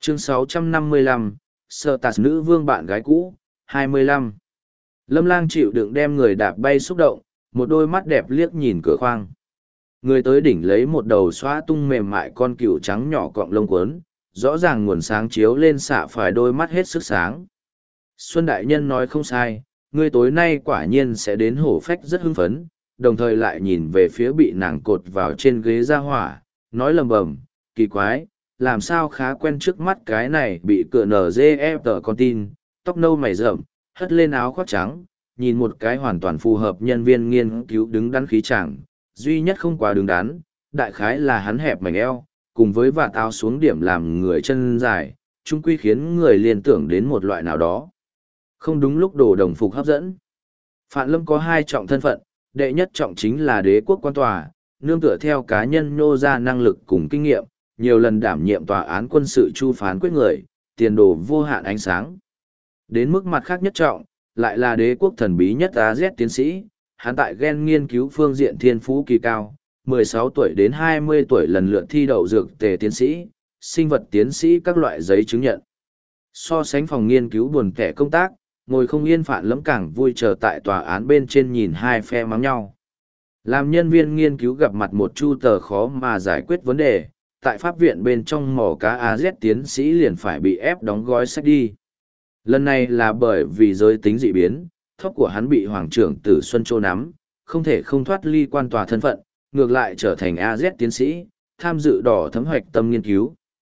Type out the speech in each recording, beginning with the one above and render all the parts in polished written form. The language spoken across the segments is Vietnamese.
Chương 655, Sở Tạt nữ vương bạn gái cũ, 25. Lâm Lang chịu đựng đem người đạp bay xúc động, một đôi mắt đẹp liếc nhìn cửa khoang. Người tới đỉnh lấy một đầu xóa tung mềm mại con cừu trắng nhỏ cọng lông cuốn, rõ ràng nguồn sáng chiếu lên xạ phải đôi mắt hết sức sáng. Xuân Đại Nhân nói không sai, ngươi tối nay quả nhiên sẽ đến hổ phách rất hưng phấn, đồng thời lại nhìn về phía bị nàng cột vào trên ghế ra hỏa, nói lầm bầm, kỳ quái, làm sao khá quen trước mắt cái này bị cựa NGF tờ con tin, tóc nâu mày rậm, hất lên áo khoác trắng, nhìn một cái hoàn toàn phù hợp nhân viên nghiên cứu đứng đắn khí chẳng, duy nhất không quá đứng đắn, đại khái là hắn hẹp mảnh eo, cùng với vạt áo xuống điểm làm người chân dài, chung quy khiến người liên tưởng đến một loại nào đó. Không đúng lúc đồ đồng phục hấp dẫn. Phạn Lâm có hai trọng thân phận, đệ nhất trọng chính là đế quốc quan tòa, nương tựa theo cá nhân nô ra năng lực cùng kinh nghiệm, nhiều lần đảm nhiệm tòa án quân sự chu phán quyết người, tiền đồ vô hạn ánh sáng. Đến mức mặt khác nhất trọng, lại là đế quốc thần bí nhất AZ tiến sĩ, hắn tại gen nghiên cứu phương diện thiên phú kỳ cao, 16 tuổi đến 20 tuổi lần lượt thi đậu dược tề tiến sĩ, sinh vật tiến sĩ các loại giấy chứng nhận. So sánh phòng nghiên cứu buồn kẻ công tác, ngồi không yên Phạn Lâm càng vui chờ tại tòa án bên trên nhìn hai phe mắng nhau. Làm nhân viên nghiên cứu gặp mặt một chu tờ khó mà giải quyết vấn đề, tại pháp viện bên trong mỏ cá AZ tiến sĩ liền phải bị ép đóng gói sách đi. Lần này là bởi vì giới tính dị biến, thóc của hắn bị Hoàng trưởng Tử Xuân Châu nắm, không thể không thoát ly quan tòa thân phận, ngược lại trở thành AZ tiến sĩ, tham dự đỏ thấm hoạch tâm nghiên cứu.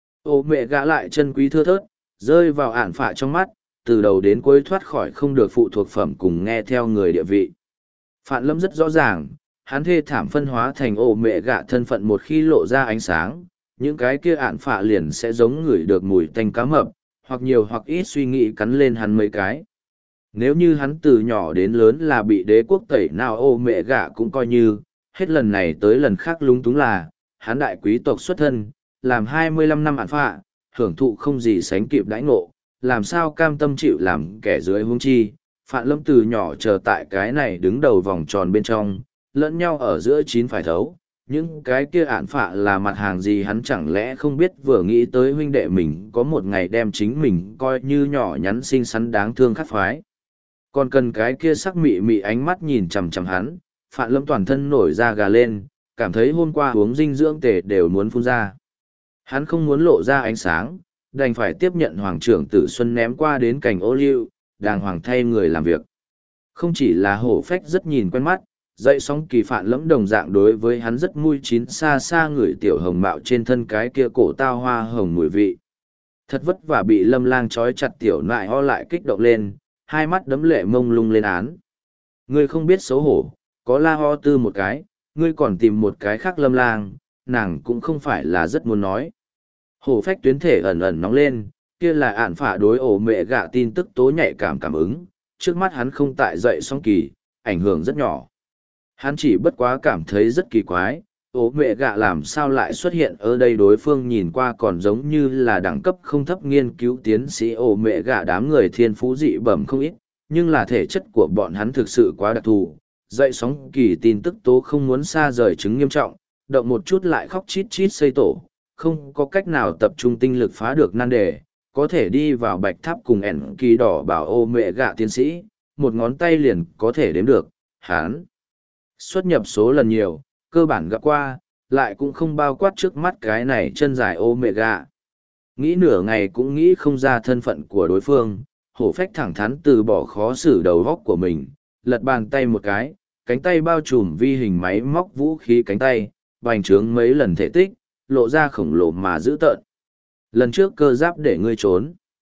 Ô mẹ gã lại chân quý thưa thớt, rơi vào ản phạ trong mắt, từ đầu đến cuối thoát khỏi không được phụ thuộc phẩm cùng nghe theo người địa vị. Phạn Lâm rất rõ ràng, hắn thê thảm phân hóa thành ô mẹ gã thân phận một khi lộ ra ánh sáng, những cái kia ản phạ liền sẽ giống người được mùi tanh cá mập, hoặc nhiều hoặc ít suy nghĩ cắn lên hắn mấy cái. Nếu như hắn từ nhỏ đến lớn là bị đế quốc tẩy nào ô mẹ gã cũng coi như, hết lần này tới lần khác lúng túng là, hắn đại quý tộc xuất thân, làm 25 năm ản phạ, hưởng thụ không gì sánh kịp đãi ngộ, làm sao cam tâm chịu làm kẻ dưới huống chi. Phạn Lâm từ nhỏ chờ tại cái này đứng đầu vòng tròn bên trong, lẫn nhau ở giữa chín phải thấu, những cái kia ản phạ là mặt hàng gì hắn chẳng lẽ không biết, vừa nghĩ tới huynh đệ mình có một ngày đem chính mình coi như nhỏ nhắn xinh xắn đáng thương khắc phái. Còn cần cái kia sắc mị mị ánh mắt nhìn chằm chằm hắn, Phạn Lâm toàn thân nổi da gà lên, cảm thấy hôm qua uống dinh dưỡng tề đều muốn phun ra. Hắn không muốn lộ ra ánh sáng, đành phải tiếp nhận Hoàng trưởng Tử Xuân ném qua đến cành ô liu, đàng hoàng thay người làm việc. Không chỉ là hổ phách rất nhìn quen mắt, dậy sóng kỳ Phạn Lẫm đồng dạng đối với hắn rất mùi chín xa xa người tiểu hồng mạo trên thân cái kia cổ tao hoa hồng mùi vị. Thật vất vả bị Lâm Lang trói chặt tiểu nại ho lại kích động lên, hai mắt đấm lệ mông lung lên án. Ngươi không biết xấu hổ, có la ho tư một cái, ngươi còn tìm một cái khác Lâm Lang, nàng cũng không phải là rất muốn nói. Hổ phách tuyến thể ẩn ẩn nóng lên, kia là ản phả đối ổ mẹ gạ tin tức tố nhạy cảm ứng, trước mắt hắn không tại dậy song kỳ, ảnh hưởng rất nhỏ. Hắn chỉ bất quá cảm thấy rất kỳ quái, ổ mẹ gạ làm sao lại xuất hiện ở đây, đối phương nhìn qua còn giống như là đẳng cấp không thấp nghiên cứu tiến sĩ ổ mẹ gạ đám người thiên phú dị bẩm không ít, nhưng là thể chất của bọn hắn thực sự quá đặc thù, dậy sóng kỳ tin tức tố không muốn xa rời chứng nghiêm trọng, động một chút lại khóc chít chít xây tổ, không có cách nào tập trung tinh lực phá được nan đề, có thể đi vào bạch tháp cùng ẻn kỳ đỏ bảo ô mẹ gạ tiến sĩ, một ngón tay liền có thể đếm được, hắn xuất nhập số lần nhiều, cơ bản gặp qua, lại cũng không bao quát trước mắt cái này chân dài ô mẹ gạ. Nghĩ nửa ngày cũng nghĩ không ra thân phận của đối phương, hổ phách thẳng thắn từ bỏ khó xử đầu góc của mình, lật bàn tay một cái, cánh tay bao trùm vi hình máy móc vũ khí cánh tay, bành trướng mấy lần thể tích, lộ ra khổng lồ mà dữ tợn. Lần trước cơ giáp để ngươi trốn.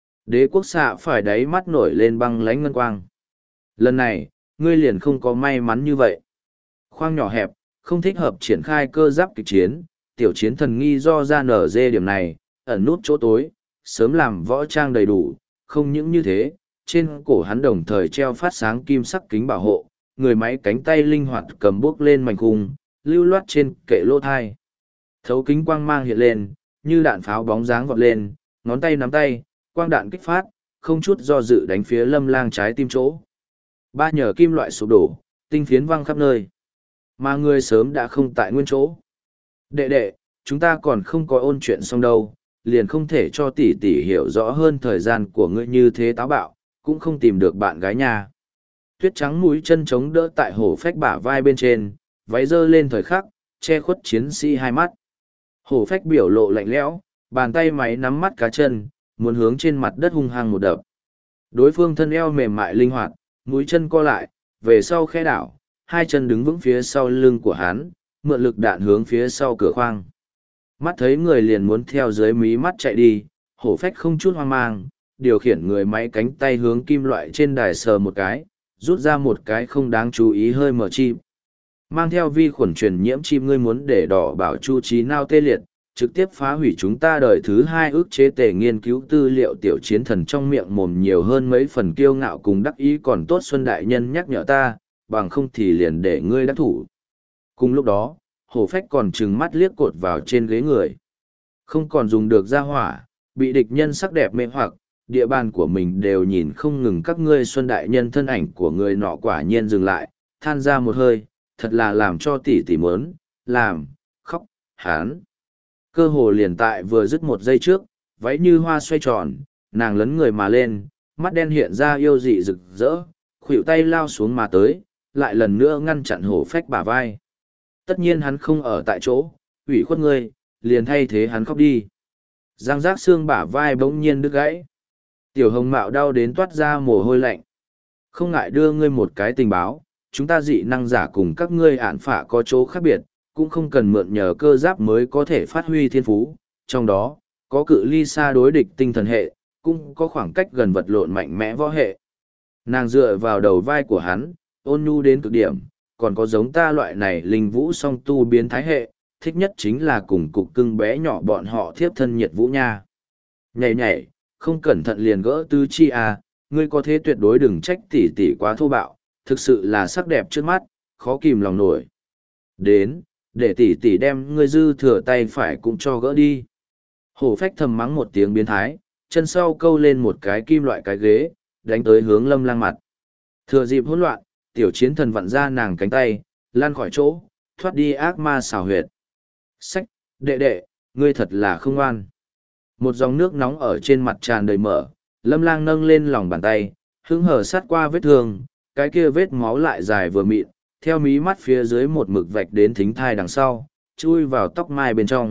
Đế quốc xạ phải đáy mắt nổi lên băng lánh ngân quang. Lần này, ngươi liền không có may mắn như vậy. Khoang nhỏ hẹp, không thích hợp triển khai cơ giáp kịch chiến, tiểu chiến thần nghi do ra nở dê điểm này, ẩn nút chỗ tối, sớm làm võ trang đầy đủ, không những như thế, trên cổ hắn đồng thời treo phát sáng kim sắc kính bảo hộ, người máy cánh tay linh hoạt cầm bước lên mảnh khung, lưu loát trên kệ lô thai. Thấu kính quang mang hiện lên, như đạn pháo bóng dáng vọt lên, ngón tay nắm tay, quang đạn kích phát, không chút do dự đánh phía Lâm Lang trái tim chỗ. Ba nhờ kim loại sụp đổ, tinh phiến văng khắp nơi. Mà người sớm đã không tại nguyên chỗ. Đệ đệ, chúng ta còn không có ôn chuyện xong đâu, liền không thể cho tỷ tỷ hiểu rõ hơn thời gian của ngươi như thế táo bạo, cũng không tìm được bạn gái nhà. Tuyết trắng mũi chân chống đỡ tại hổ phách bả vai bên trên, váy dơ lên thời khắc, che khuất chiến sĩ hai mắt. Hổ phách biểu lộ lạnh lẽo, bàn tay máy nắm mắt cá chân, muốn hướng trên mặt đất hung hăng một đập. Đối phương thân eo mềm mại linh hoạt, mũi chân co lại, về sau khe đảo, hai chân đứng vững phía sau lưng của hắn, mượn lực đạn hướng phía sau cửa khoang. Mắt thấy người liền muốn theo dưới mí mắt chạy đi, hổ phách không chút hoang mang, điều khiển người máy cánh tay hướng kim loại trên đài sờ một cái, rút ra một cái không đáng chú ý hơi mở chim. Mang theo vi khuẩn truyền nhiễm chim ngươi muốn để đỏ bảo chu trí nao tê liệt, trực tiếp phá hủy chúng ta đời thứ hai ước chế tề nghiên cứu tư liệu tiểu chiến thần trong miệng mồm nhiều hơn mấy phần kiêu ngạo cùng đắc ý còn tốt Xuân Đại Nhân nhắc nhở ta, bằng không thì liền để ngươi đắc thủ. Cùng lúc đó, hổ phách còn trừng mắt liếc cột vào trên ghế người. Không còn dùng được ra hỏa, bị địch nhân sắc đẹp mê hoặc, địa bàn của mình đều nhìn không ngừng các ngươi Xuân Đại Nhân thân ảnh của người nọ quả nhiên dừng lại, than ra một hơi, thật là làm cho tỷ tỷ mớn, làm, khóc, hán. Cơ hồ liền tại vừa dứt một giây trước, váy như hoa xoay tròn, nàng lấn người mà lên, mắt đen hiện ra yêu dị rực rỡ, khuỷu tay lao xuống mà tới, lại lần nữa ngăn chặn hổ phách bả vai. Tất nhiên hắn không ở tại chỗ, ủy khuất ngươi, liền thay thế hắn khóc đi. Giang giác xương bả vai bỗng nhiên đứt gãy. Tiểu hồng mạo đau đến toát ra mồ hôi lạnh. Không ngại đưa ngươi một cái tình báo, chúng ta dị năng giả cùng các ngươi ản phả có chỗ khác biệt, cũng không cần mượn nhờ cơ giáp mới có thể phát huy thiên phú, trong đó, có cự ly xa đối địch tinh thần hệ, cũng có khoảng cách gần vật lộn mạnh mẽ võ hệ. Nàng dựa vào đầu vai của hắn, ôn nhu đến cực điểm, còn có giống ta loại này linh vũ song tu biến thái hệ, thích nhất chính là cùng cục cưng bé nhỏ bọn họ thiếp thân nhiệt vũ nha. Nhảy nhảy, không cẩn thận liền gỡ tứ chi à, ngươi có thế tuyệt đối đừng trách tỷ tỷ quá thô bạo, thực sự là sắc đẹp trước mắt, khó kìm lòng nổi. Đến, để tỷ tỷ đem ngươi dư thừa tay phải cũng cho gỡ đi. Hổ phách thầm mắng một tiếng biến thái, chân sau câu lên một cái kim loại cái ghế, đánh tới hướng Lâm Lang mặt. Thừa dịp hỗn loạn, tiểu chiến thần vặn ra nàng cánh tay, lan khỏi chỗ, thoát đi ác ma xào huyệt. Sách, đệ đệ, ngươi thật là không ngoan. Một dòng nước nóng ở trên mặt tràn đầy mở, Lâm Lang nâng lên lòng bàn tay, hứng hở sát qua vết thương, cái kia vết máu lại dài vừa mịn, theo mí mắt phía dưới một mực vạch đến thính thai đằng sau, chui vào tóc mai bên trong.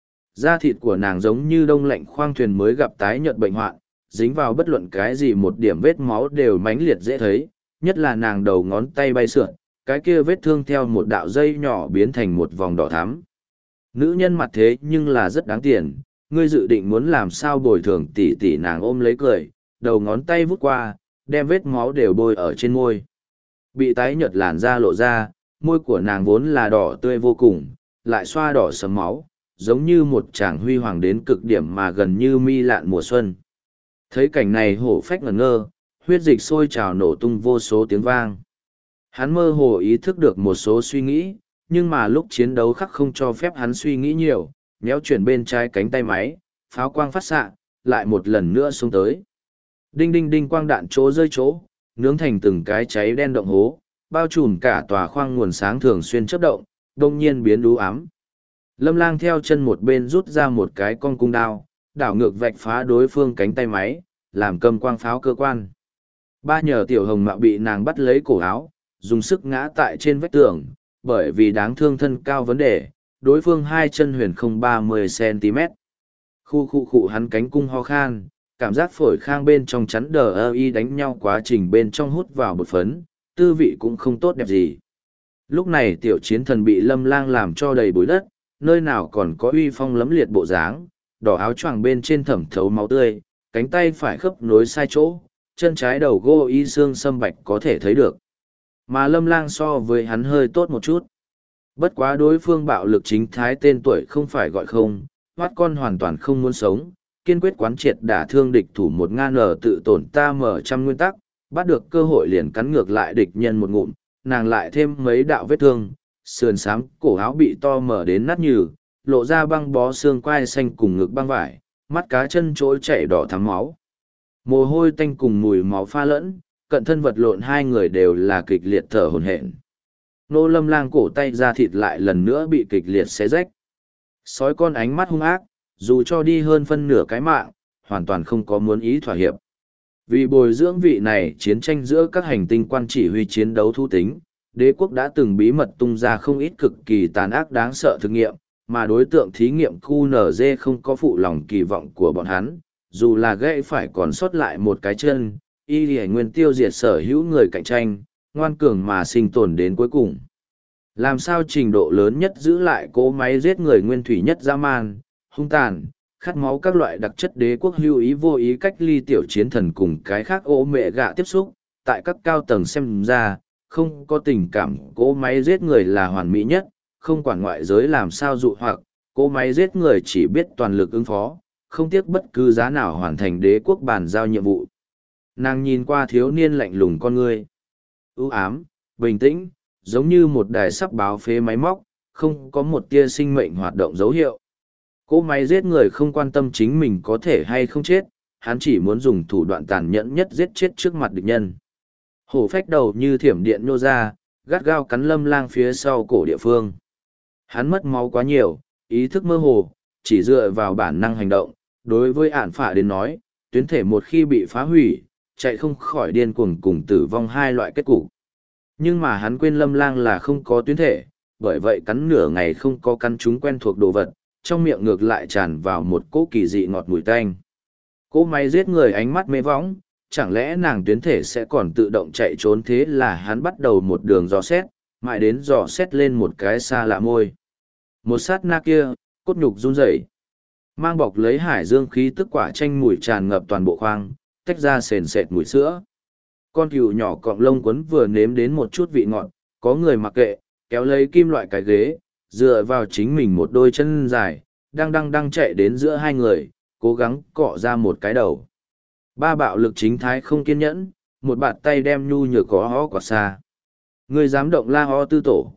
Da thịt của nàng giống như đông lạnh khoang thuyền mới gặp tái nhợt bệnh hoạn, dính vào bất luận cái gì một điểm vết máu đều mãnh liệt dễ thấy, nhất là nàng đầu ngón tay bay sượn, cái kia vết thương theo một đạo dây nhỏ biến thành một vòng đỏ thắm. Nữ nhân mặt thế nhưng là rất đáng tiền, ngươi dự định muốn làm sao bồi thường tỷ tỷ nàng ôm lấy cười, đầu ngón tay vút qua, đem vết máu đều bôi ở trên môi. Bị tái nhợt làn da lộ ra, môi của nàng vốn là đỏ tươi vô cùng, lại xoa đỏ sẫm máu, giống như một chàng huy hoàng đến cực điểm mà gần như mi lạn mùa xuân. Thấy cảnh này hổ phách ngẩn ngơ, huyết dịch sôi trào nổ tung vô số tiếng vang. Hắn mơ hồ ý thức được một số suy nghĩ, nhưng mà lúc chiến đấu khắc không cho phép hắn suy nghĩ nhiều, méo chuyển bên trái cánh tay máy, pháo quang phát xạ, lại một lần nữa xuống tới. Đinh đinh đinh quang đạn chỗ rơi chỗ, nướng thành từng cái cháy đen động hố, bao trùm cả tòa khoang nguồn sáng thường xuyên chớp động, đông nhiên biến đú ám. Lâm Lang theo chân một bên rút ra một cái con cung đao, đảo ngược vạch phá đối phương cánh tay máy, làm cầm quang pháo cơ quan. Ba nhờ tiểu hồng mạo bị nàng bắt lấy cổ áo, dùng sức ngã tại trên vách tường, bởi vì đáng thương thân cao vấn đề, đối phương hai chân huyền không 30 cm. Khu hắn cánh cung ho khan, cảm giác phổi khang bên trong chắn đờ ơ y đánh nhau quá trình bên trong hút vào bột phấn, tư vị cũng không tốt đẹp gì. Lúc này tiểu chiến thần bị Lâm Lang làm cho đầy bụi đất, nơi nào còn có uy phong lấm liệt bộ dáng, đỏ áo choàng bên trên thẩm thấu máu tươi, cánh tay phải khớp nối sai chỗ, chân trái đầu gô y xương sâm bạch có thể thấy được. Mà Lâm Lang so với hắn hơi tốt một chút. Bất quá đối phương bạo lực chính thái tên tuổi không phải gọi không, hoát con hoàn toàn không muốn sống, kiên quyết quán triệt đả thương địch thủ 1000 tự tổn ta mở trăm nguyên tắc, bắt được cơ hội liền cắn ngược lại địch nhân một ngụm, nàng lại thêm mấy đạo vết thương, sườn xám cổ áo bị to mở đến nát nhừ, lộ ra băng bó xương quai xanh cùng ngực băng vải, mắt cá chân trỗi chảy đỏ thắm máu. Mồ hôi tanh cùng mùi máu pha lẫn, cận thân vật lộn hai người đều là kịch liệt thở hổn hển. Nô Lâm Lang cổ tay ra thịt lại lần nữa bị kịch liệt xé rách. Sói con ánh mắt hung ác, dù cho đi hơn phân nửa cái mạng, hoàn toàn không có muốn ý thỏa hiệp. Vì bồi dưỡng vị này, chiến tranh giữa các hành tinh quan chỉ huy chiến đấu thú tính, đế quốc đã từng bí mật tung ra không ít cực kỳ tàn ác đáng sợ thực nghiệm, mà đối tượng thí nghiệm QNZ không có phụ lòng kỳ vọng của bọn hắn, dù là gãy phải còn sót lại một cái chân, y lì nguyên tiêu diệt sở hữu người cạnh tranh, ngoan cường mà sinh tồn đến cuối cùng. Làm sao trình độ lớn nhất giữ lại cỗ máy giết người nguyên thủy nhất dã man, hung tàn, khát máu các loại đặc chất đế quốc hưu ý vô ý cách ly tiểu chiến thần cùng cái khác ố mẹ gạ tiếp xúc, tại các cao tầng xem ra, không có tình cảm cỗ máy giết người là hoàn mỹ nhất, không quản ngoại giới làm sao dụ hoặc, cỗ máy giết người chỉ biết toàn lực ứng phó, không tiếc bất cứ giá nào hoàn thành đế quốc bàn giao nhiệm vụ. Nàng nhìn qua thiếu niên lạnh lùng con ngươi, ưu ám, bình tĩnh, giống như một đài sắp báo phế máy móc, không có một tia sinh mệnh hoạt động dấu hiệu. Cỗ máy giết người không quan tâm chính mình có thể hay không chết, hắn chỉ muốn dùng thủ đoạn tàn nhẫn nhất giết chết trước mặt địch nhân. Hổ phách đầu như thiểm điện nhô ra, gắt gao cắn Lâm Lang phía sau cổ địa phương. Hắn mất máu quá nhiều, ý thức mơ hồ, chỉ dựa vào bản năng hành động. Đối với ản phả đến nói, tuyến thể một khi bị phá hủy, chạy không khỏi điên cuồng cùng tử vong hai loại kết cục. Nhưng mà hắn quên Lâm Lang là không có tuyến thể, bởi vậy cắn nửa ngày không có cắn chúng quen thuộc đồ vật, trong miệng ngược lại tràn vào một cỗ kỳ dị ngọt mùi tanh. Cỗ máy giết người ánh mắt mê võng, chẳng lẽ nàng tuyến thể sẽ còn tự động chạy trốn, thế là hắn bắt đầu một đường dò xét, mãi đến dò xét lên một cái xa lạ môi. Một sát na kia, cốt nhục run rẩy, mang bọc lấy hải dương khí tức quả chanh mùi tràn ngập toàn bộ khoang, tách ra sền sệt mùi sữa. Con cừu nhỏ cọng lông quấn vừa nếm đến một chút vị ngọt, có người mặc kệ, kéo lấy kim loại cái ghế, dựa vào chính mình một đôi chân dài, đang chạy đến giữa hai người, cố gắng cọ ra một cái đầu. Ba bạo lực chính thái không kiên nhẫn, một bàn tay đem nhu nhược có hó quả xa. Ngươi dám động La Ho Tư tổ,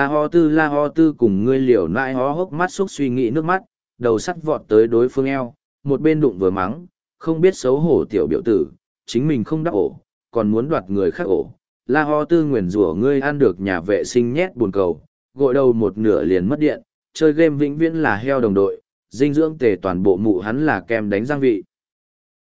La Ho Tư cùng ngươi liều nại hó hốc mắt xúc suy nghĩ nước mắt, đầu sắt vọt tới đối phương eo, một bên đụng vừa mắng, không biết xấu hổ tiểu biểu tử, chính mình không đắc ổ, còn muốn đoạt người khác ổ. La Ho Tư nguyền rủa ngươi ăn được nhà vệ sinh nhét buồn cầu, gội đầu một nửa liền mất điện, chơi game vĩnh viễn là heo đồng đội, dinh dưỡng tề toàn bộ mụ hắn là kem đánh răng vị.